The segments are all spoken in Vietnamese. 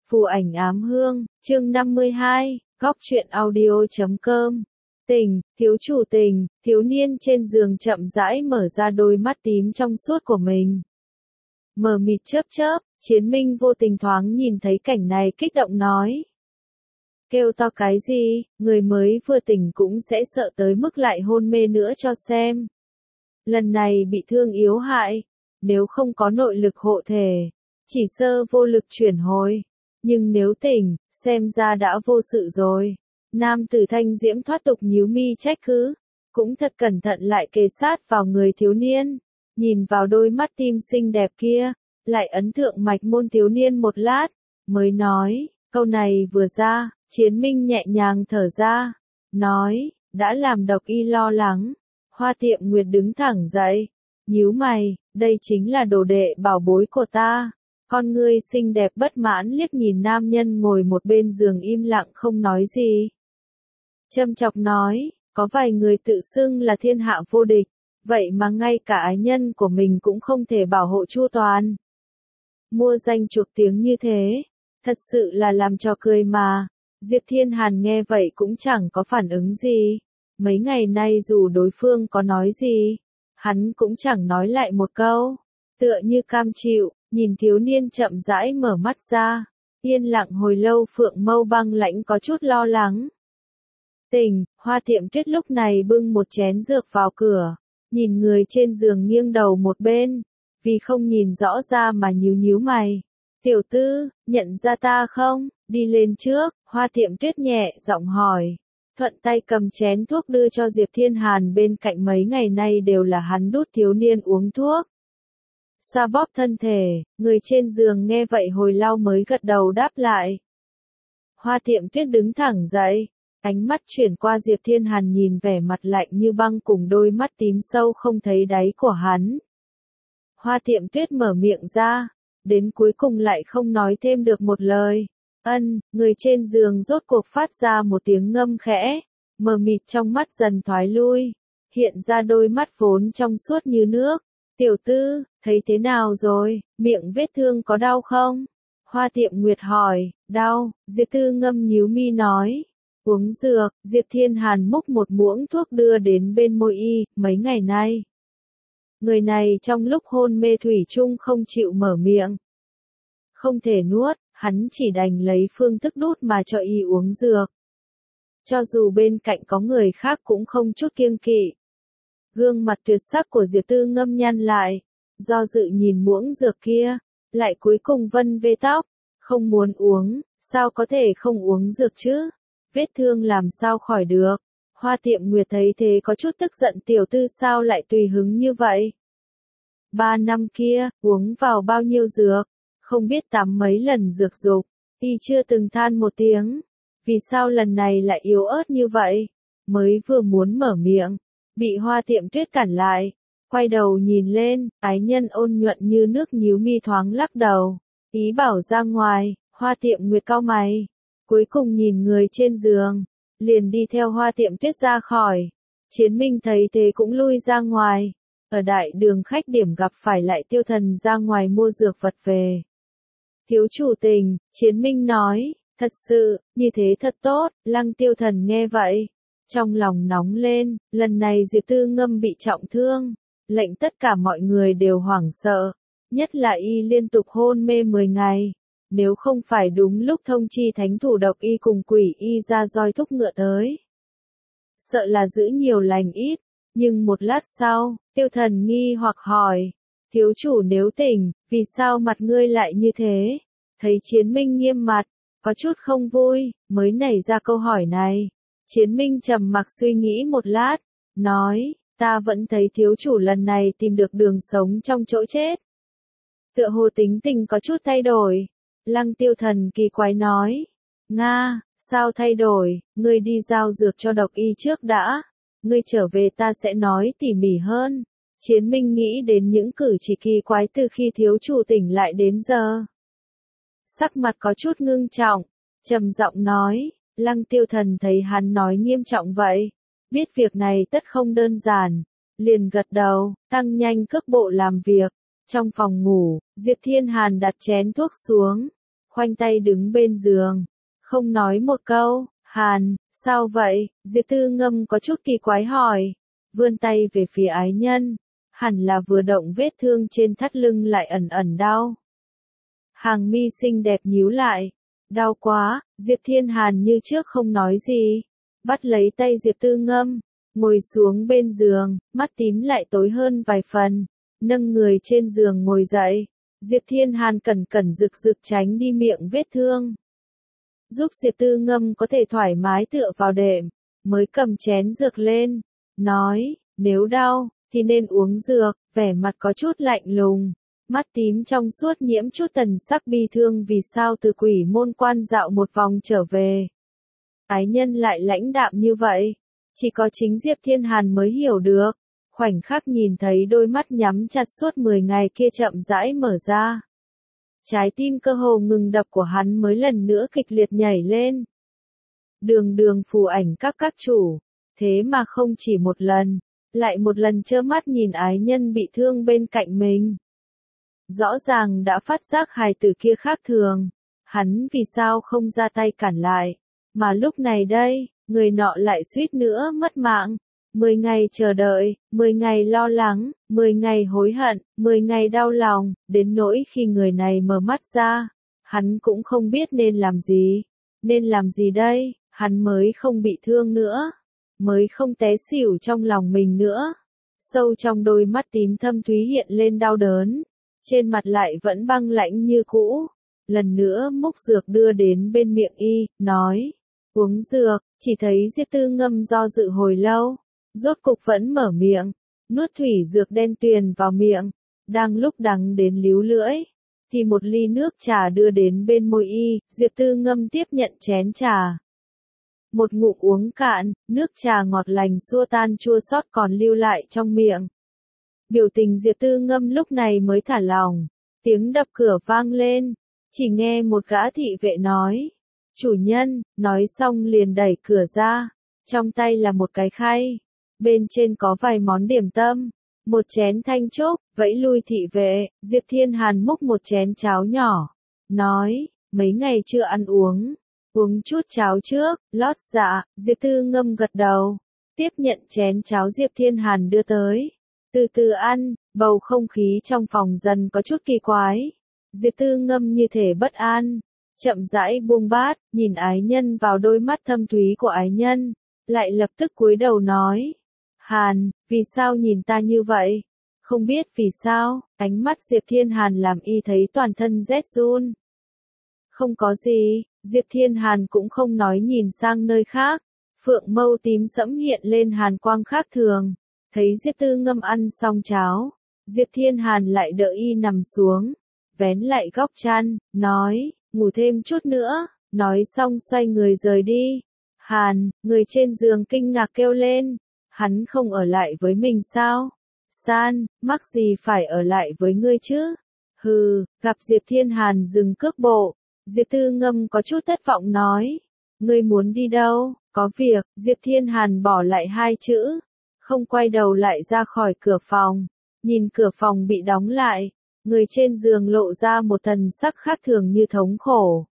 Phù ảnh ám hương, chương 52, góc truyện audio.com. Tình, thiếu chủ tình, thiếu niên trên giường chậm rãi mở ra đôi mắt tím trong suốt của mình. Mờ mịt chớp chớp, Chiến Minh vô tình thoáng nhìn thấy cảnh này kích động nói. Kêu to cái gì, người mới vừa tỉnh cũng sẽ sợ tới mức lại hôn mê nữa cho xem. Lần này bị thương yếu hại, nếu không có nội lực hộ thể, chỉ sơ vô lực chuyển hồi. Nhưng nếu tỉnh, xem ra đã vô sự rồi. Nam tử thanh diễm thoát tục nhíu mi trách cứ, cũng thật cẩn thận lại kề sát vào người thiếu niên, nhìn vào đôi mắt tim xinh đẹp kia, lại ấn thượng mạch môn thiếu niên một lát, mới nói, câu này vừa ra, Chiến Minh nhẹ nhàng thở ra, nói, đã làm độc y lo lắng. Hoa Tiệm Nguyệt đứng thẳng dậy, nhíu mày, đây chính là đồ đệ bảo bối của ta. Con ngươi xinh đẹp bất mãn liếc nhìn nam nhân ngồi một bên giường im lặng không nói gì. Châm chọc nói, có vài người tự xưng là thiên hạ vô địch, vậy mà ngay cả ái nhân của mình cũng không thể bảo hộ chu toàn. Mua danh chuộc tiếng như thế, thật sự là làm trò cười mà. Diệp Thiên Hàn nghe vậy cũng chẳng có phản ứng gì. Mấy ngày nay dù đối phương có nói gì, hắn cũng chẳng nói lại một câu. Tựa như cam chịu, nhìn thiếu niên chậm rãi mở mắt ra. Yên lặng hồi lâu Phượng Mâu băng lãnh có chút lo lắng. Tình, Hoa Tiệm Tuyết lúc này bưng một chén dược vào cửa. Nhìn người trên giường nghiêng đầu một bên. Vì không nhìn rõ ra mà nhíu mày. Tiểu tư, nhận ra ta không? Đi lên trước, Hoa Tiệm Tuyết nhẹ giọng hỏi. Thuận tay cầm chén thuốc đưa cho Diệp Thiên Hàn bên cạnh, mấy ngày nay đều là hắn đút thiếu niên uống thuốc. Xoa bóp thân thể, người trên giường nghe vậy hồi lâu mới gật đầu đáp lại. Hoa Tiệm Tuyết đứng thẳng dậy, ánh mắt chuyển qua Diệp Thiên Hàn nhìn vẻ mặt lạnh như băng cùng đôi mắt tím sâu không thấy đáy của hắn. Hoa Tiệm Tuyết mở miệng ra, đến cuối cùng lại không nói thêm được một lời. Người trên giường rốt cuộc phát ra một tiếng ngâm khẽ, mờ mịt trong mắt dần thoái lui, hiện ra đôi mắt vốn trong suốt như nước. Tiểu tư, thấy thế nào rồi, miệng vết thương có đau không? Hoa Tiệm Nguyệt hỏi, đau, Diệp Tư Ngâm nhíu mi nói. Uống dược, Diệp Thiên Hàn múc một muỗng thuốc đưa đến bên môi y, mấy ngày nay. Người này trong lúc hôn mê thủy chung không chịu mở miệng. Không thể nuốt, hắn chỉ đành lấy phương thức đút mà cho y uống dược. Cho dù bên cạnh có người khác cũng không chút kiêng kỵ. Gương mặt tuyệt sắc của Diệp Tư Ngâm nhăn lại, do dự nhìn muỗng dược kia, lại cuối cùng vân vê tóc, không muốn uống, sao có thể không uống dược chứ, vết thương làm sao khỏi được. Hoa Tiệm Nguyệt thấy thế có chút tức giận, tiểu tư sao lại tùy hứng như vậy. 3 năm kia, uống vào bao nhiêu dược, không biết tắm mấy lần dược dục, y chưa từng than một tiếng, vì sao lần này lại yếu ớt như vậy, mới vừa muốn mở miệng. Bị Hoa Tiệm Tuyết cản lại, quay đầu nhìn lên, ái nhân ôn nhuận như nước nhíu mi thoáng lắc đầu, ý bảo ra ngoài. Hoa Tiệm Nguyệt cau mày, cuối cùng nhìn người trên giường, liền đi theo Hoa Tiệm Tuyết ra khỏi. Chiến Minh thấy thế cũng lui ra ngoài, ở đại đường khách điểm gặp phải lại Tiêu Thần ra ngoài mua dược vật về. Thiếu chủ tình, Chiến Minh nói, thật sự, như thế thật tốt. Lăng Tiêu Thần nghe vậy, trong lòng nóng lên, lần này Diệp Tư Ngâm bị trọng thương, lệnh tất cả mọi người đều hoảng sợ, nhất là y liên tục hôn mê 10 ngày, nếu không phải đúng lúc thông chi thánh thủ độc y cùng quỷ y ra roi thúc ngựa tới. Sợ là giữ nhiều lành ít, nhưng một lát sau, Tiêu Thần nghi hoặc hỏi, thiếu chủ nếu tỉnh, vì sao mặt ngươi lại như thế? Thấy Chiến Minh nghiêm mặt, có chút không vui, mới nảy ra câu hỏi này. Chiến Minh trầm mặc suy nghĩ một lát, nói, ta vẫn thấy thiếu chủ lần này tìm được đường sống trong chỗ chết. Tựa hồ tính tình có chút thay đổi. Lăng Tiêu Thần kỳ quái nói, Nga, sao thay đổi, ngươi đi giao dược cho độc y trước đã, ngươi trở về ta sẽ nói tỉ mỉ hơn. Chiến Minh nghĩ đến những cử chỉ kỳ quái từ khi thiếu chủ tỉnh lại đến giờ. Sắc mặt có chút ngưng trọng, trầm giọng nói. Lăng Tiêu Thần thấy hắn nói nghiêm trọng vậy, biết việc này tất không đơn giản, liền gật đầu, tăng nhanh cước bộ làm việc. Trong phòng ngủ, Diệp Thiên Hàn đặt chén thuốc xuống, khoanh tay đứng bên giường, không nói một câu. Hàn, sao vậy? Diệp Tư Ngâm có chút kỳ quái hỏi, vươn tay về phía ái nhân, hẳn là vừa động vết thương trên thắt lưng lại ẩn ẩn đau. Hàng mi xinh đẹp nhíu lại, đau quá. Diệp Thiên Hàn như trước không nói gì, bắt lấy tay Diệp Tư Ngâm, ngồi xuống bên giường, mắt tím lại tối hơn vài phần, nâng người trên giường ngồi dậy. Diệp Thiên Hàn cẩn cẩn rực rực tránh đi miệng vết thương, giúp Diệp Tư Ngâm có thể thoải mái tựa vào đệm, mới cầm chén dược lên, nói, nếu đau, thì nên uống dược, vẻ mặt có chút lạnh lùng, mắt tím trong suốt nhiễm chút tần sắc bi thương vì sao từ Quỷ Môn Quan dạo một vòng trở về. Ái nhân lại lãnh đạm như vậy, chỉ có chính Diệp Thiên Hàn mới hiểu được, khoảnh khắc nhìn thấy đôi mắt nhắm chặt suốt 10 ngày kia chậm rãi mở ra. Trái tim cơ hồ ngừng đập của hắn mới lần nữa kịch liệt nhảy lên. Đường đường phù ảnh các chủ, thế mà không chỉ một lần, lại một lần trơ mắt nhìn ái nhân bị thương bên cạnh mình. Rõ ràng đã phát giác hài tử kia khác thường, hắn vì sao không ra tay cản lại, mà lúc này đây, người nọ lại suýt nữa mất mạng. 10 ngày chờ đợi, 10 ngày lo lắng, 10 ngày hối hận, 10 ngày đau lòng, đến nỗi khi người này mở mắt ra, hắn cũng không biết nên làm gì đây, hắn mới không bị thương nữa, mới không té xỉu trong lòng mình nữa. Sâu trong đôi mắt tím thâm thúy hiện lên đau đớn, trên mặt lại vẫn băng lãnh như cũ, lần nữa múc dược đưa đến bên miệng y, nói, uống dược. Chỉ thấy Diệp Tư Ngâm do dự hồi lâu, rốt cục vẫn mở miệng, nuốt thủy dược đen tuyền vào miệng, đang lúc đắng đến líu lưỡi, thì một ly nước trà đưa đến bên môi y, Diệp Tư Ngâm tiếp nhận chén trà. Một ngụm uống cạn, nước trà ngọt lành xua tan chua xót còn lưu lại trong miệng. Biểu tình Diệp Tư Ngâm lúc này mới thả lỏng, tiếng đập cửa vang lên, chỉ nghe một gã thị vệ nói, chủ nhân, nói xong liền đẩy cửa ra, trong tay là một cái khay, bên trên có vài món điểm tâm, một chén thanh trúc, vẫy lui thị vệ. Diệp Thiên Hàn múc một chén cháo nhỏ, nói, mấy ngày chưa ăn uống chút cháo trước, lót dạ. Diệp Tư Ngâm gật đầu, tiếp nhận chén cháo Diệp Thiên Hàn đưa tới, từ từ ăn. Bầu không khí trong phòng dần có chút kỳ quái, Diệp Tư Ngâm như thể bất an, chậm rãi buông bát, nhìn ái nhân vào đôi mắt thâm thúy của ái nhân, lại lập tức cúi đầu nói, Hàn, vì sao nhìn ta như vậy? Không biết vì sao, ánh mắt Diệp Thiên Hàn làm y thấy toàn thân rét run. Không có gì, Diệp Thiên Hàn cũng không nói, nhìn sang nơi khác, phượng mâu tím sẫm hiện lên hàn quang khác thường, thấy Diệp Tư Ngâm ăn xong cháo, Diệp Thiên Hàn lại đỡ y nằm xuống, vén lại góc chăn, nói, ngủ thêm chút nữa, nói xong xoay người rời đi. Hàn, người trên giường kinh ngạc kêu lên, hắn không ở lại với mình sao? San, mắc gì phải ở lại với ngươi chứ? Hừ. Gặp Diệp Thiên Hàn dừng cước bộ, Diệp Tư Ngâm có chút thất vọng nói, ngươi muốn đi đâu? Có việc. Diệp Thiên Hàn bỏ lại hai chữ, không quay đầu lại ra khỏi cửa phòng, nhìn cửa phòng bị đóng lại, người trên giường lộ ra một thần sắc khác thường, như thống khổ,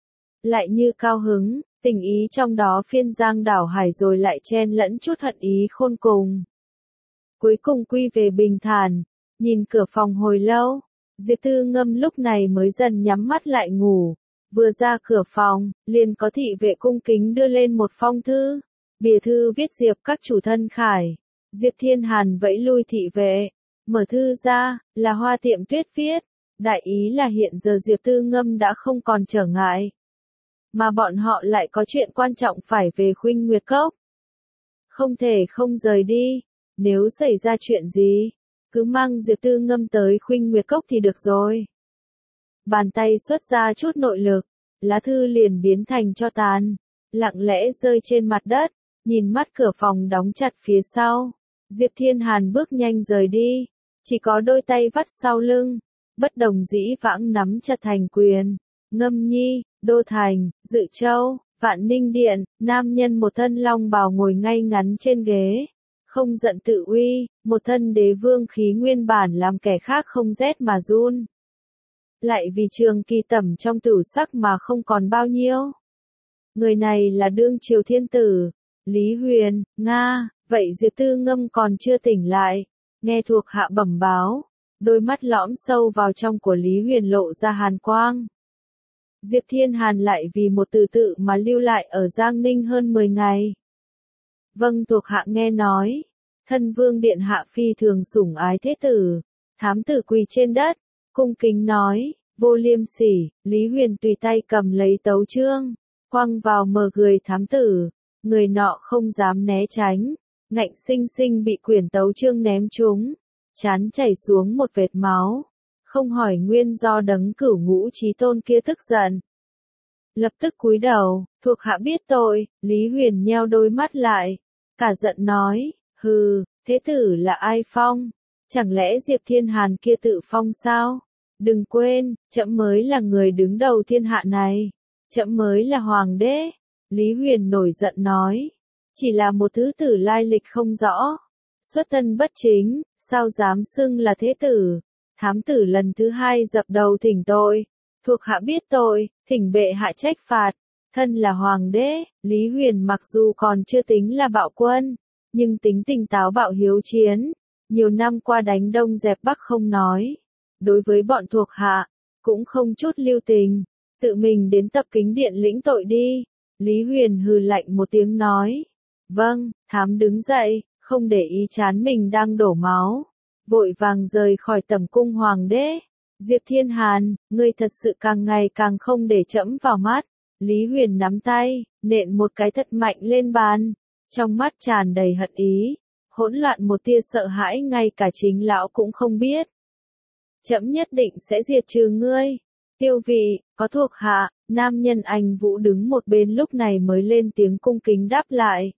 lại như cao hứng, tình ý trong đó phiên giang đảo hải rồi lại chen lẫn chút hận ý khôn cùng. Cuối cùng quy về bình thản, nhìn cửa phòng hồi lâu, Diệp Tư Ngâm lúc này mới dần nhắm mắt lại ngủ. Vừa ra cửa phòng, liền có thị vệ cung kính đưa lên một phong thư, bìa thư viết Diệp các chủ thân khải. Diệp Thiên Hàn vẫy lui thị vệ, mở thư ra, là Hoa Tiệm Tuyết viết, đại ý là hiện giờ Diệp Tư Ngâm đã không còn trở ngại, mà bọn họ lại có chuyện quan trọng phải về Khuynh Nguyệt Cốc, không thể không rời đi. Nếu xảy ra chuyện gì, cứ mang Diệp Tư Ngâm tới Khuynh Nguyệt Cốc thì được rồi. Bàn tay xuất ra chút nội lực, lá thư liền biến thành tro tàn, lặng lẽ rơi trên mặt đất, nhìn mắt cửa phòng đóng chặt phía sau. Diệp Thiên Hàn bước nhanh rời đi, chỉ có đôi tay vắt sau lưng, bất đồng dĩ vãng nắm chặt thành quyền. Ngâm Nhi, Đô Thành, Dự Châu, Vạn Ninh Điện, nam nhân một thân long bào ngồi ngay ngắn trên ghế, không giận tự uy, một thân đế vương khí nguyên bản làm kẻ khác không rét mà run. lại vì Trường Kỳ tẩm trong tử sắc mà không còn bao nhiêu. Người này là đương triều thiên tử, Lý Huyền, Nga, vậy Diệp Tư Ngâm còn chưa tỉnh lại, nghe thuộc hạ bẩm báo, đôi mắt lõm sâu vào trong của Lý Huyền lộ ra hàn quang. Diệp Thiên Hàn lại vì một từ tự mà lưu lại ở Giang Ninh hơn 10 ngày. Vâng, thuộc hạ nghe nói, thân vương điện hạ phi thường sủng ái thế tử, thám tử quỳ trên đất, cung kính nói, vô liêm sỉ. Lý Huyền tùy tay cầm lấy tấu chương, quăng vào mờ người thám tử, người nọ không dám né tránh, ngạnh sinh sinh bị quyển tấu chương ném trúng, trán chảy xuống một vệt máu, không hỏi nguyên do đấng cửu ngũ chí tôn kia tức giận. Lập tức cúi đầu, thuộc hạ biết tội. Lý Huyền nheo đôi mắt lại, cả giận nói, hừ, thế tử là ai phong? Chẳng lẽ Diệp Thiên Hàn kia tự phong sao? Đừng quên, trẫm mới là người đứng đầu thiên hạ này, trẫm mới là hoàng đế. Lý Huyền nổi giận nói, chỉ là một thứ tử lai lịch không rõ, xuất thân bất chính, sao dám xưng là thế tử? Thám tử lần thứ hai dập đầu thỉnh tội, thuộc hạ biết tội, thỉnh bệ hạ trách phạt. Thân là hoàng đế, Lý Huyền mặc dù còn chưa tính là bạo quân, nhưng tính tình táo bạo hiếu chiến, nhiều năm qua đánh đông dẹp bắc không nói, đối với bọn thuộc hạ, cũng không chút lưu tình, tự mình đến tập kính điện lĩnh tội đi. Lý Huyền hừ lạnh một tiếng nói, vâng. Thám đứng dậy, không để ý trán mình đang đổ máu, vội vàng rời khỏi tẩm cung hoàng đế. Diệp Thiên Hàn, ngươi thật sự càng ngày càng không để trẫm vào mắt. Lý Huyền nắm tay, nện một cái thật mạnh lên bàn, trong mắt tràn đầy hận ý, hỗn loạn một tia sợ hãi ngay cả chính lão cũng không biết. Trẫm nhất định sẽ diệt trừ ngươi. Tiêu vị, có thuộc hạ. Nam nhân Anh Vũ đứng một bên lúc này mới lên tiếng cung kính đáp lại.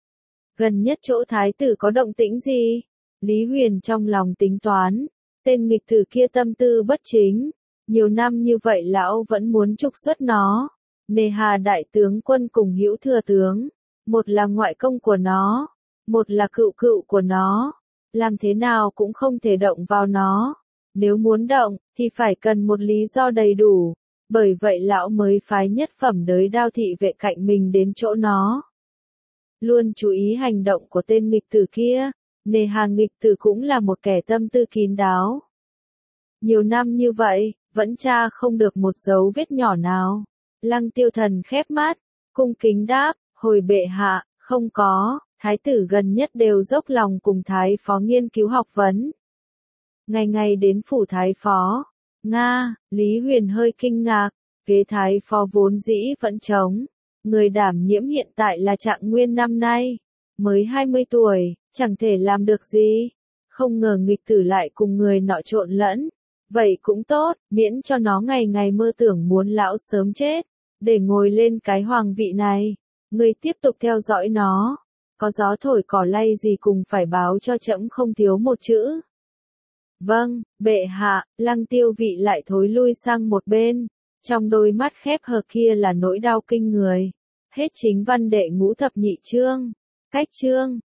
Gần nhất chỗ thái tử có động tĩnh gì? Lý Huyền trong lòng tính toán, tên nghịch tử kia tâm tư bất chính, nhiều năm như vậy lão vẫn muốn trục xuất nó. Nề hà đại tướng quân cùng Hữu thừa tướng, một là ngoại công của nó, một là cựu cựu của nó, làm thế nào cũng không thể động vào nó. Nếu muốn động, thì phải cần một lý do đầy đủ, bởi vậy lão mới phái nhất phẩm đới đao thị vệ cạnh mình đến chỗ nó. Luôn chú ý hành động của tên nghịch tử kia, nề hà nghịch tử cũng là một kẻ tâm tư kín đáo. Nhiều năm như vậy, vẫn tra không được một dấu vết nhỏ nào. Lăng Tiêu Thần khép mắt, cung kính đáp, hồi bệ hạ, không có, thái tử gần nhất đều dốc lòng cùng thái phó nghiên cứu học vấn. Ngày ngày đến phủ thái phó. Nga, Lý Huyền hơi kinh ngạc, ghế thái phó vốn dĩ vẫn trống. Người đảm nhiễm hiện tại là Trạng Nguyên năm nay, mới 20 tuổi, chẳng thể làm được gì. Không ngờ nghịch tử lại cùng người nọ trộn lẫn. Vậy cũng tốt, miễn cho nó ngày ngày mơ tưởng muốn lão sớm chết, để ngồi lên cái hoàng vị này. Người tiếp tục theo dõi nó, có gió thổi cỏ lay gì cùng phải báo cho trẫm không thiếu một chữ. Vâng, bệ hạ. Lăng Tiêu Vị lại thối lui sang một bên, trong đôi mắt khép hờ kia là nỗi đau kinh người. Hết chính văn đệ ngũ thập nhị chương. Cách chương